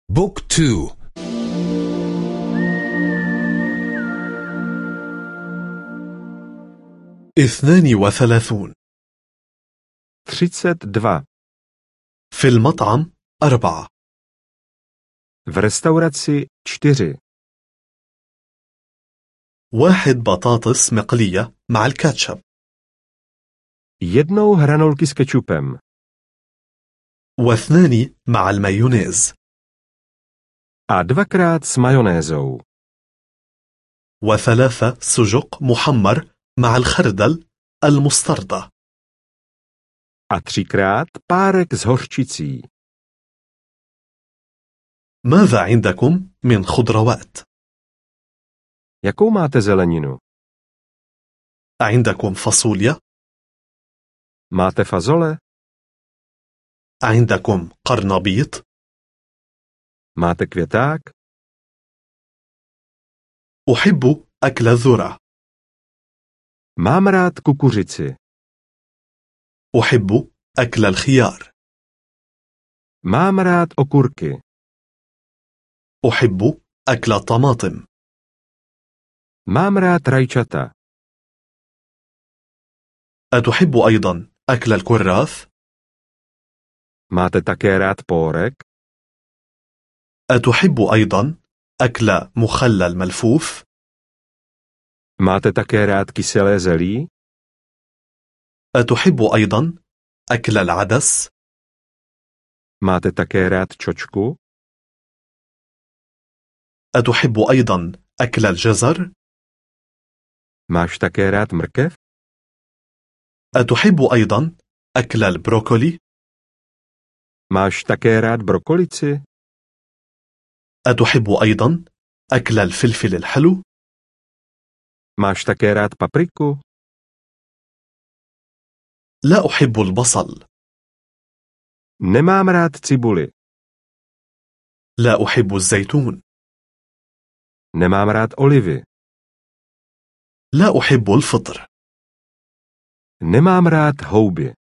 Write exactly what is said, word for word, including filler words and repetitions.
بوك تو. اثنان وثلاثون. třicet dva. في المطعم أربعة. V restauraci čtyři. واحد بطاطس مقلية مع الكاتشب. Jednou hranolky s kečupem. واثنان مع المايونيز. A dvakrát s majonézou. وثلاثة سجق محمر مع الخردل المستردة. A třikrát párek s hořčicí. ماذا عندكم من خضروات؟ Jakou máte zeleninu? عندكم فاصوليا؟ Máte fazole? عندكم قرنبيط؟ Máte květák? أحب أكل الذرة. Mám rád kukuřici. أحب أكل الخيار. Mám rád okurky. أحب أكل الطماطم. Mám rád rajčata. أتحب أيضا أكل الكراث؟ Máte také rád pórek? أتحب أيضا أكل مخلل ملفوف؟ Máte také rád kyselé zelí? أتحب أيضا أكل العدس؟ Máte také rád čočku? أتحب أيضا أكل الجزر؟ Máš také rád mrkev? أتحب أيضا أكل البروكولي؟ Máš také rád brokolici? أتحب أيضا أكل الفلفل الحلو؟ Máš také rád papriku? لا أحب البصل. Nemám rád cibuli. لا أحب الزيتون. Nemám rád olivy. لا أحب الفطر. Nemám rád houby.